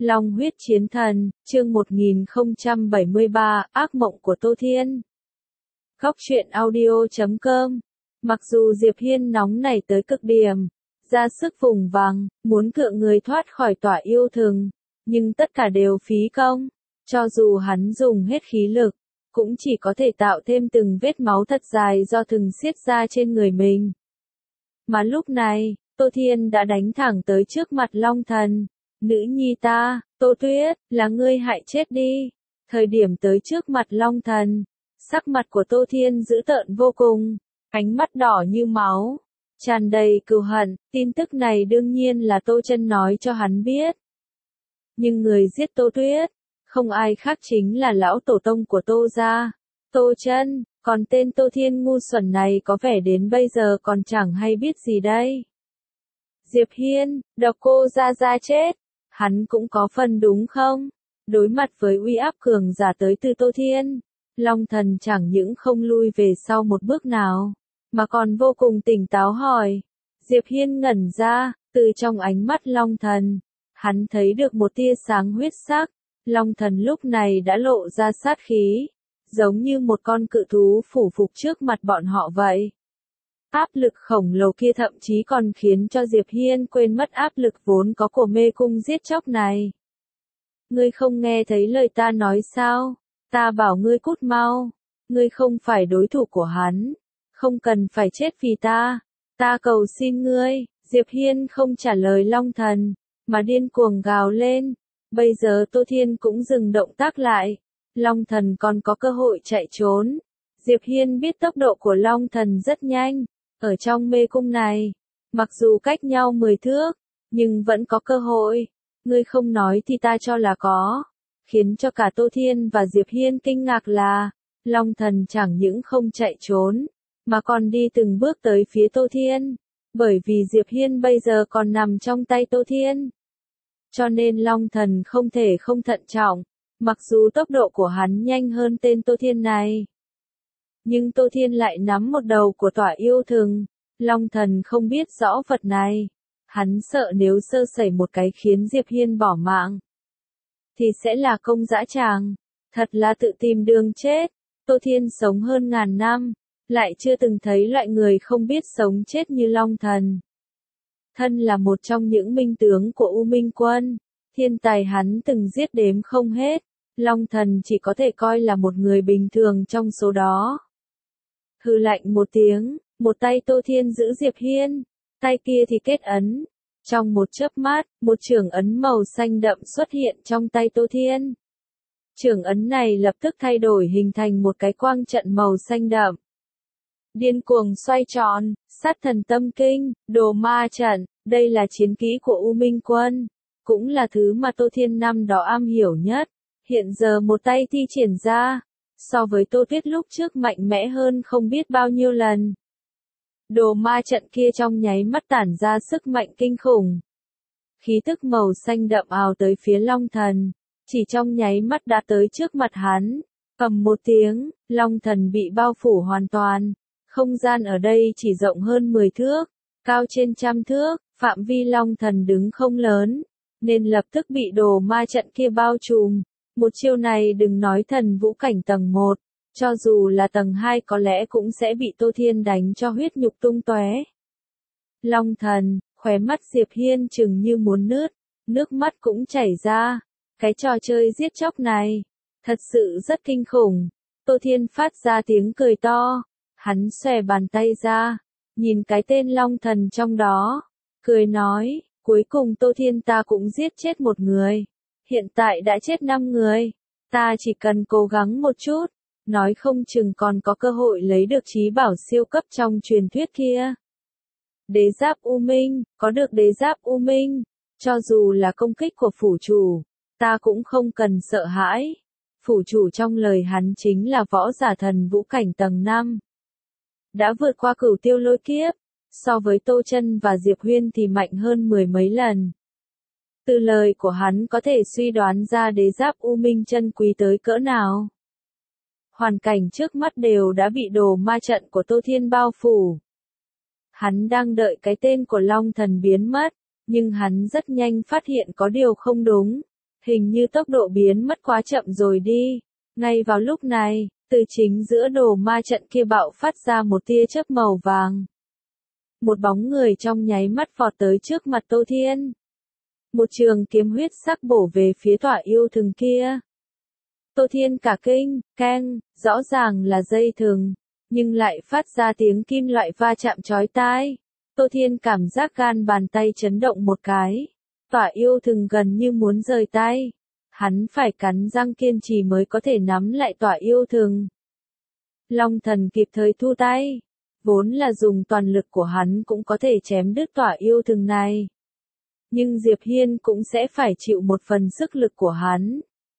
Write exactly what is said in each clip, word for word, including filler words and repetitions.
Long huyết chiến thần, chương một nghìn không trăm bảy mươi ba, ác mộng của Tô Thiên. Góc truyện audio chấm com. Mặc dù Diệp Hiên nóng nảy tới cực điểm, ra sức vùng vằng, muốn cựa người thoát khỏi tỏa yêu thừng, nhưng tất cả đều phí công. Cho dù hắn dùng hết khí lực, cũng chỉ có thể tạo thêm từng vết máu thật dài do thừng xiết ra trên người mình. Mà lúc này, Tô Thiên đã đánh thẳng tới trước mặt Long Thần. Nữ nhi ta, Tô Tuyết, là ngươi hại chết đi. Thời điểm tới trước mặt Long Thần, sắc mặt của Tô Thiên dữ tợn vô cùng, ánh mắt đỏ như máu, tràn đầy cừu hận. Tin tức này đương nhiên là Tô Chân nói cho hắn biết. Nhưng người giết Tô Tuyết, không ai khác chính là lão tổ tông của Tô gia, Tô Chân. Còn tên Tô Thiên ngu xuẩn này có vẻ đến bây giờ còn chẳng hay biết gì đây. Diệp Hiên, độc cô gia gia chết, hắn cũng có phần đúng không? Đối mặt với uy áp cường giả tới từ Tô Thiên, Long Thần chẳng những không lui về sau một bước nào, mà còn vô cùng tỉnh táo hỏi. Diệp Hiên ngẩn ra, từ trong ánh mắt Long Thần, hắn thấy được một tia sáng huyết sắc. Long Thần lúc này đã lộ ra sát khí, giống như một con cự thú phủ phục trước mặt bọn họ vậy. Áp lực khổng lồ kia thậm chí còn khiến cho Diệp Hiên quên mất áp lực vốn có của mê cung giết chóc này. Ngươi không nghe thấy lời ta nói sao? Ta bảo ngươi cút mau. Ngươi không phải đối thủ của hắn. Không cần phải chết vì ta. Ta cầu xin ngươi. Diệp Hiên không trả lời Long Thần, mà điên cuồng gào lên. Bây giờ Tô Thiên cũng dừng động tác lại. Long Thần còn có cơ hội chạy trốn. Diệp Hiên biết tốc độ của Long Thần rất nhanh. Ở trong mê cung này, mặc dù cách nhau mười thước, nhưng vẫn có cơ hội. Ngươi không nói thì ta cho là có. Khiến cho cả Tô Thiên và Diệp Hiên kinh ngạc là, Long Thần chẳng những không chạy trốn, mà còn đi từng bước tới phía Tô Thiên. Bởi vì Diệp Hiên bây giờ còn nằm trong tay Tô Thiên. Cho nên Long Thần không thể không thận trọng, mặc dù tốc độ của hắn nhanh hơn tên Tô Thiên này. Nhưng Tô Thiên lại nắm một đầu của tỏa yêu thừng. Long Thần không biết rõ vật này. Hắn sợ nếu sơ sẩy một cái khiến Diệp Hiên bỏ mạng, thì sẽ là công dã tràng. Thật là tự tìm đường chết. Tô Thiên sống hơn ngàn năm, lại chưa từng thấy loại người không biết sống chết như Long Thần. Thân là một trong những minh tướng của U Minh Quân, thiên tài hắn từng giết đếm không hết. Long Thần chỉ có thể coi là một người bình thường trong số đó. Hừ lạnh một tiếng, một tay Tô Thiên giữ Diệp Hiên, tay kia thì kết ấn. Trong một chớp mắt, một chưởng ấn màu xanh đậm xuất hiện trong tay Tô Thiên. Chưởng ấn này lập tức thay đổi hình thành một cái quang trận màu xanh đậm. Điên cuồng xoay tròn, sát thần tâm kinh, đồ ma trận, đây là chiến kỹ của U Minh Quân, cũng là thứ mà Tô Thiên năm đó am hiểu nhất. Hiện giờ một tay thi triển ra, so với Tô Tuyết lúc trước mạnh mẽ hơn không biết bao nhiêu lần. Đồ ma trận kia trong nháy mắt tản ra sức mạnh kinh khủng. Khí tức màu xanh đậm ào tới phía Long Thần, chỉ trong nháy mắt đã tới trước mặt hắn. Ầm một tiếng, Long Thần bị bao phủ hoàn toàn. Không gian ở đây chỉ rộng hơn mười thước, cao trên trăm thước, phạm vi Long Thần đứng không lớn, nên lập tức bị đồ ma trận kia bao trùm. Một chiêu này đừng nói thần vũ cảnh tầng một, cho dù là tầng hai có lẽ cũng sẽ bị Tô Thiên đánh cho huyết nhục tung tóe. Long Thần, khóe mắt Diệp Hiên chừng như muốn nứt, nước mắt cũng chảy ra. Cái trò chơi giết chóc này, thật sự rất kinh khủng. Tô Thiên phát ra tiếng cười to, hắn xòe bàn tay ra, nhìn cái tên Long Thần trong đó, cười nói, cuối cùng Tô Thiên ta cũng giết chết một người. Hiện tại đã chết năm người, ta chỉ cần cố gắng một chút, nói không chừng còn có cơ hội lấy được trí bảo siêu cấp trong truyền thuyết kia. Đế giáp U Minh, có được đế giáp U Minh, cho dù là công kích của phủ chủ, ta cũng không cần sợ hãi. Phủ chủ trong lời hắn chính là võ giả thần vũ cảnh tầng năm. Đã vượt qua cửu tiêu lôi kiếp, so với Tô Chân và Diệp Huyên thì mạnh hơn mười mấy lần. Từ lời của hắn có thể suy đoán ra đế giáp U Minh chân quý tới cỡ nào. Hoàn cảnh trước mắt đều đã bị đồ ma trận của Tô Thiên bao phủ. Hắn đang đợi cái tên của Long Thần biến mất, nhưng hắn rất nhanh phát hiện có điều không đúng. Hình như tốc độ biến mất quá chậm rồi đi. Ngay vào lúc này, từ chính giữa đồ ma trận kia bạo phát ra một tia chớp màu vàng. Một bóng người trong nháy mắt vọt tới trước mặt Tô Thiên. Một trường kiếm huyết sắc bổ về phía tỏa yêu thừng kia. Tô Thiên cả kinh, keng, rõ ràng là dây thừng, nhưng lại phát ra tiếng kim loại va chạm chói tai. Tô Thiên cảm giác gan bàn tay chấn động một cái. Tỏa yêu thừng gần như muốn rời tay. Hắn phải cắn răng kiên trì mới có thể nắm lại tỏa yêu thừng. Long thần kịp thời thu tay. Vốn là dùng toàn lực của hắn cũng có thể chém đứt tỏa yêu thừng này. Nhưng Diệp Hiên cũng sẽ phải chịu một phần sức lực của hắn.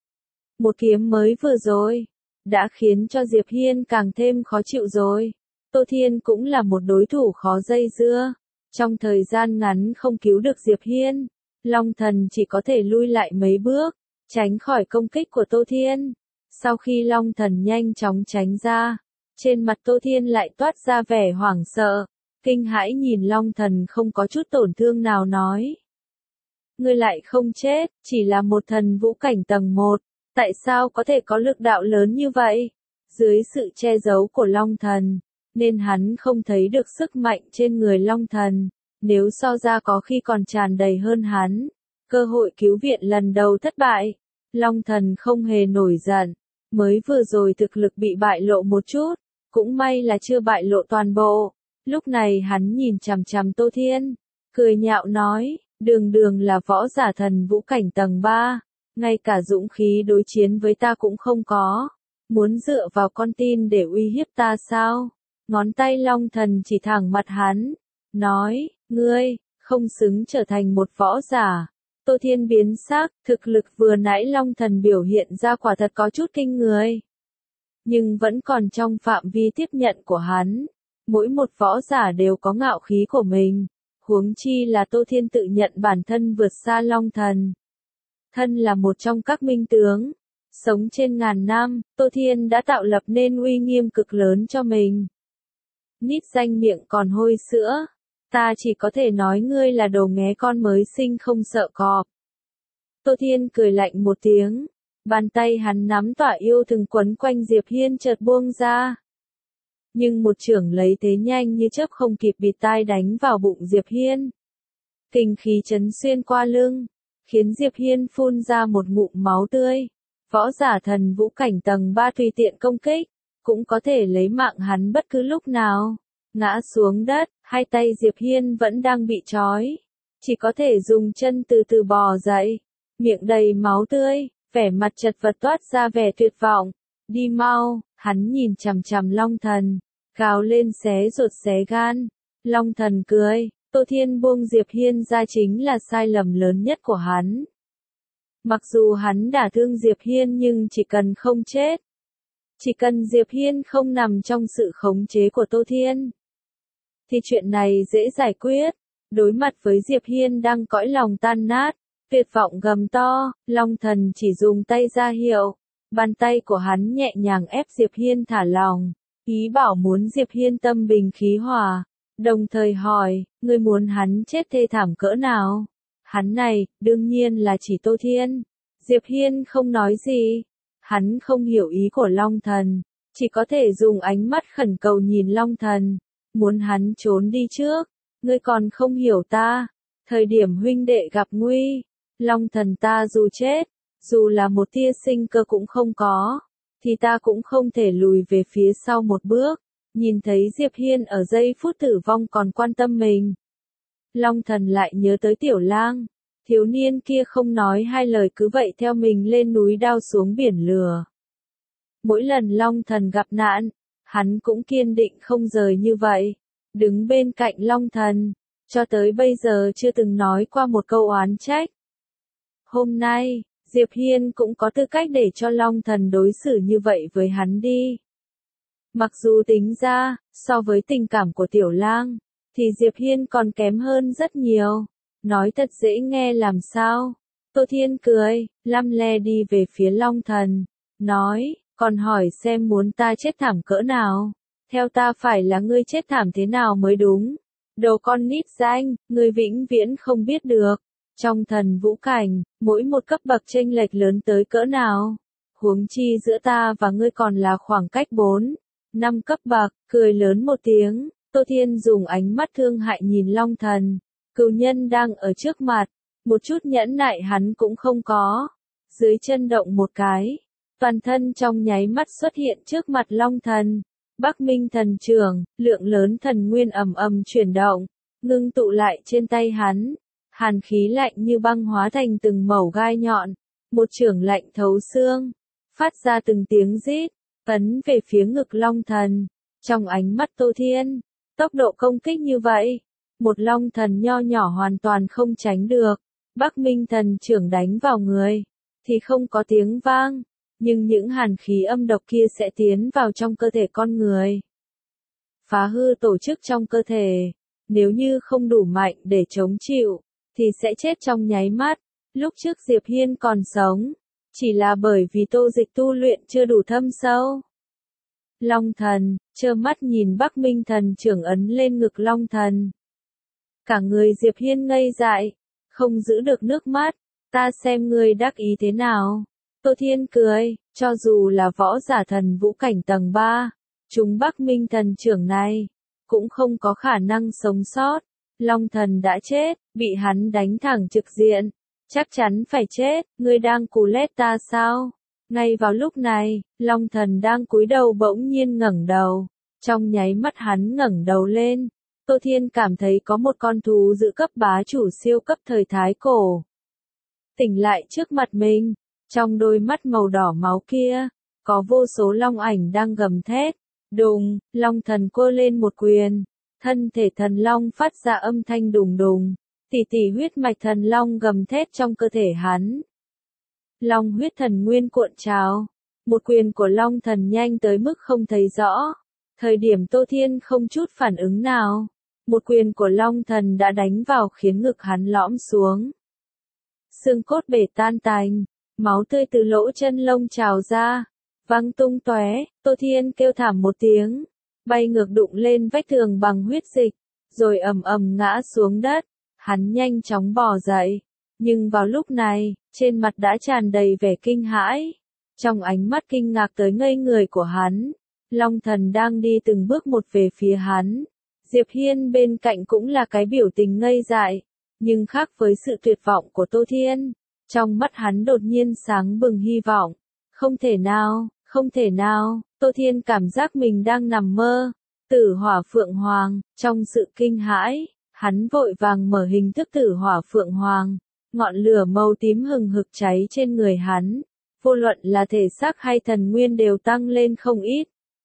Một kiếm mới vừa rồi, đã khiến cho Diệp Hiên càng thêm khó chịu rồi. Tô Thiên cũng là một đối thủ khó dây dưa. Trong thời gian ngắn không cứu được Diệp Hiên, Long thần chỉ có thể lui lại mấy bước, tránh khỏi công kích của Tô Thiên. Sau khi Long thần nhanh chóng tránh ra, trên mặt Tô Thiên lại toát ra vẻ hoảng sợ, kinh hãi nhìn Long thần không có chút tổn thương nào nói. Ngươi lại không chết, chỉ là một thần vũ cảnh tầng một, tại sao có thể có lực đạo lớn như vậy? Dưới sự che giấu của Long thần, nên hắn không thấy được sức mạnh trên người Long thần, nếu so ra có khi còn tràn đầy hơn hắn. Cơ hội cứu viện lần đầu thất bại, Long thần không hề nổi giận, mới vừa rồi thực lực bị bại lộ một chút, cũng may là chưa bại lộ toàn bộ. Lúc này hắn nhìn chằm chằm Tô Thiên, cười nhạo nói, đường đường là võ giả thần vũ cảnh tầng ba, ngay cả dũng khí đối chiến với ta cũng không có, muốn dựa vào con tin để uy hiếp ta sao? Ngón tay Long thần chỉ thẳng mặt hắn, nói, ngươi, không xứng trở thành một võ giả. Tô Thiên biến sắc, thực lực vừa nãy Long thần biểu hiện ra quả thật có chút kinh người. Nhưng vẫn còn trong phạm vi tiếp nhận của hắn. Mỗi một võ giả đều có ngạo khí của mình. Huống chi là Tô Thiên tự nhận bản thân vượt xa Long thần. Thân là một trong các minh tướng. Sống trên ngàn năm, Tô Thiên đã tạo lập nên uy nghiêm cực lớn cho mình. Nít danh miệng còn hôi sữa. Ta chỉ có thể nói ngươi là đồ nghé con mới sinh không sợ cọp. Tô Thiên cười lạnh một tiếng. Bàn tay hắn nắm tỏa yêu thừng quấn quanh Diệp Hiên chợt buông ra. Nhưng một chưởng lấy thế nhanh như chớp không kịp bịt tai đánh vào bụng Diệp Hiên. Kinh khí chấn xuyên qua lưng, khiến Diệp Hiên phun ra một ngụm máu tươi. Võ giả thần vũ cảnh tầng ba tùy tiện công kích, cũng có thể lấy mạng hắn bất cứ lúc nào. Ngã xuống đất, hai tay Diệp Hiên vẫn đang bị trói. Chỉ có thể dùng chân từ từ bò dậy. Miệng đầy máu tươi, vẻ mặt chật vật toát ra vẻ tuyệt vọng. Đi mau, hắn nhìn chằm chằm Long thần, gào lên xé ruột xé gan. Long thần cười, Tô Thiên buông Diệp Hiên ra chính là sai lầm lớn nhất của hắn. Mặc dù hắn đả thương Diệp Hiên nhưng chỉ cần không chết. Chỉ cần Diệp Hiên không nằm trong sự khống chế của Tô Thiên. Thì chuyện này dễ giải quyết. Đối mặt với Diệp Hiên đang cõi lòng tan nát, tuyệt vọng gầm to, Long thần chỉ dùng tay ra hiệu. Bàn tay của hắn nhẹ nhàng ép Diệp Hiên thả lòng. Ý bảo muốn Diệp Hiên tâm bình khí hòa. Đồng thời hỏi, ngươi muốn hắn chết thê thảm cỡ nào? Hắn này, đương nhiên là chỉ Tô Thiên. Diệp Hiên không nói gì. Hắn không hiểu ý của Long thần. Chỉ có thể dùng ánh mắt khẩn cầu nhìn Long thần. Muốn hắn trốn đi trước. Ngươi còn không hiểu ta. Thời điểm huynh đệ gặp nguy. Long thần ta dù chết. Dù là một tia sinh cơ cũng không có. Thì ta cũng không thể lùi về phía sau một bước. Nhìn thấy Diệp Hiên ở giây phút tử vong còn quan tâm mình. Long thần lại nhớ tới Tiểu Lang. Thiếu niên kia không nói hai lời cứ vậy theo mình lên núi đao xuống biển lửa. Mỗi lần Long thần gặp nạn, hắn cũng kiên định không rời như vậy. Đứng bên cạnh Long thần, cho tới bây giờ chưa từng nói qua một câu oán trách. Hôm nay, Diệp Hiên cũng có tư cách để cho Long thần đối xử như vậy với hắn đi. Mặc dù tính ra, so với tình cảm của Tiểu Lang, thì Diệp Hiên còn kém hơn rất nhiều. Nói thật dễ nghe làm sao. Tô Thiên cười, lăm le đi về phía Long thần. Nói, còn hỏi xem muốn ta chết thảm cỡ nào. Theo ta phải là ngươi chết thảm thế nào mới đúng. Đồ con nít danh, ngươi vĩnh viễn không biết được. Trong thần vũ cảnh, mỗi một cấp bậc chênh lệch lớn tới cỡ nào? Huống chi giữa ta và ngươi còn là khoảng cách bốn, năm cấp bậc, cười lớn một tiếng, Tô Thiên dùng ánh mắt thương hại nhìn Long Thần. Cừu nhân đang ở trước mặt, một chút nhẫn nại hắn cũng không có. Dưới chân động một cái, toàn thân trong nháy mắt xuất hiện trước mặt Long Thần. Bắc Minh thần trưởng, lượng lớn thần nguyên ầm ầm chuyển động, ngưng tụ lại trên tay hắn. Hàn khí lạnh như băng hóa thành từng mẩu gai nhọn, một chưởng lạnh thấu xương, phát ra từng tiếng rít, ấn về phía ngực Long Thần. Trong ánh mắt Tô Thiên, tốc độ công kích như vậy, một Long Thần nho nhỏ hoàn toàn không tránh được. Bắc Minh thần trưởng đánh vào người, thì không có tiếng vang, nhưng những hàn khí âm độc kia sẽ tiến vào trong cơ thể con người. Phá hư tổ chức trong cơ thể, nếu như không đủ mạnh để chống chịu, thì sẽ chết trong nháy mắt. Lúc trước Diệp Hiên còn sống, chỉ là bởi vì Tô Dịch tu luyện chưa đủ thâm sâu. Long Thần, trơ mắt nhìn Bắc Minh thần trưởng ấn lên ngực Long Thần. Cả người Diệp Hiên ngây dại, không giữ được nước mắt, ta xem ngươi đắc ý thế nào. Tô Thiên cười, cho dù là võ giả thần vũ cảnh tầng ba, chúng Bắc Minh thần trưởng này, cũng không có khả năng sống sót. Long Thần đã chết, bị hắn đánh thẳng trực diện, chắc chắn phải chết, ngươi đang cù lét ta sao? Ngay vào lúc này, Long Thần đang cúi đầu bỗng nhiên ngẩng đầu, trong nháy mắt hắn ngẩng đầu lên, Tô Thiên cảm thấy có một con thú dữ cấp bá chủ siêu cấp thời Thái Cổ. Tỉnh lại trước mặt mình, trong đôi mắt màu đỏ máu kia, có vô số long ảnh đang gầm thét, đùng, Long Thần quơ lên một quyền. Thân thể thần long phát ra âm thanh đùng đùng, tỷ tỷ huyết mạch thần long gầm thét trong cơ thể hắn. Long huyết thần nguyên cuộn trào, một quyền của Long Thần nhanh tới mức không thấy rõ. Thời điểm Tô Thiên không chút phản ứng nào, một quyền của Long Thần đã đánh vào khiến ngực hắn lõm xuống. Xương cốt bể tan tành, máu tươi từ lỗ chân lông trào ra, văng tung tóe, Tô Thiên kêu thảm một tiếng, bay ngược đụng lên vách tường bằng huyết dịch, rồi ầm ầm ngã xuống đất. Hắn nhanh chóng bò dậy, nhưng vào lúc này, trên mặt đã tràn đầy vẻ kinh hãi. Trong ánh mắt kinh ngạc tới ngây người của hắn, Long Thần đang đi từng bước một về phía hắn. Diệp Hiên bên cạnh cũng là cái biểu tình ngây dại, nhưng khác với sự tuyệt vọng của Tô Thiên, trong mắt hắn đột nhiên sáng bừng hy vọng. Không thể nào, không thể nào, Tô Thiên cảm giác mình đang nằm mơ. Tử Hỏa Phượng Hoàng, trong sự kinh hãi, hắn vội vàng mở hình thức Tử Hỏa Phượng Hoàng, ngọn lửa màu tím hừng hực cháy trên người hắn, vô luận là thể xác hay thần nguyên đều tăng lên không ít.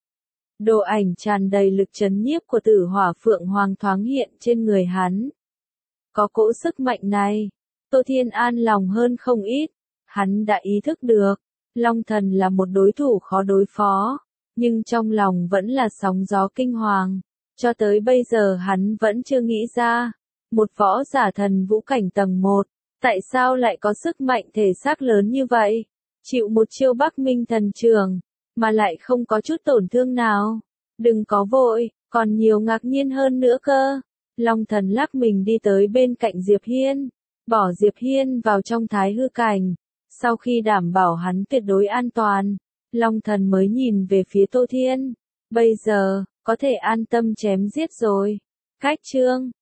Đồ ảnh tràn đầy lực chấn nhiếp của Tử Hỏa Phượng Hoàng thoáng hiện trên người hắn. Có cỗ sức mạnh này, Tô Thiên an lòng hơn không ít, hắn đã ý thức được, Long Thần là một đối thủ khó đối phó, nhưng trong lòng vẫn là sóng gió kinh hoàng. Cho tới bây giờ hắn vẫn chưa nghĩ ra, một võ giả thần vũ cảnh tầng một, tại sao lại có sức mạnh thể xác lớn như vậy, chịu một chiêu Bắc Minh thần trưởng, mà lại không có chút tổn thương nào. Đừng có vội, còn nhiều ngạc nhiên hơn nữa cơ. Long Thần lắc mình đi tới bên cạnh Diệp Hiên, bỏ Diệp Hiên vào trong thái hư cảnh. Sau khi đảm bảo hắn tuyệt đối an toàn, Long Thần mới nhìn về phía Tô Thiên. Bây giờ, có thể an tâm chém giết rồi. Cách chương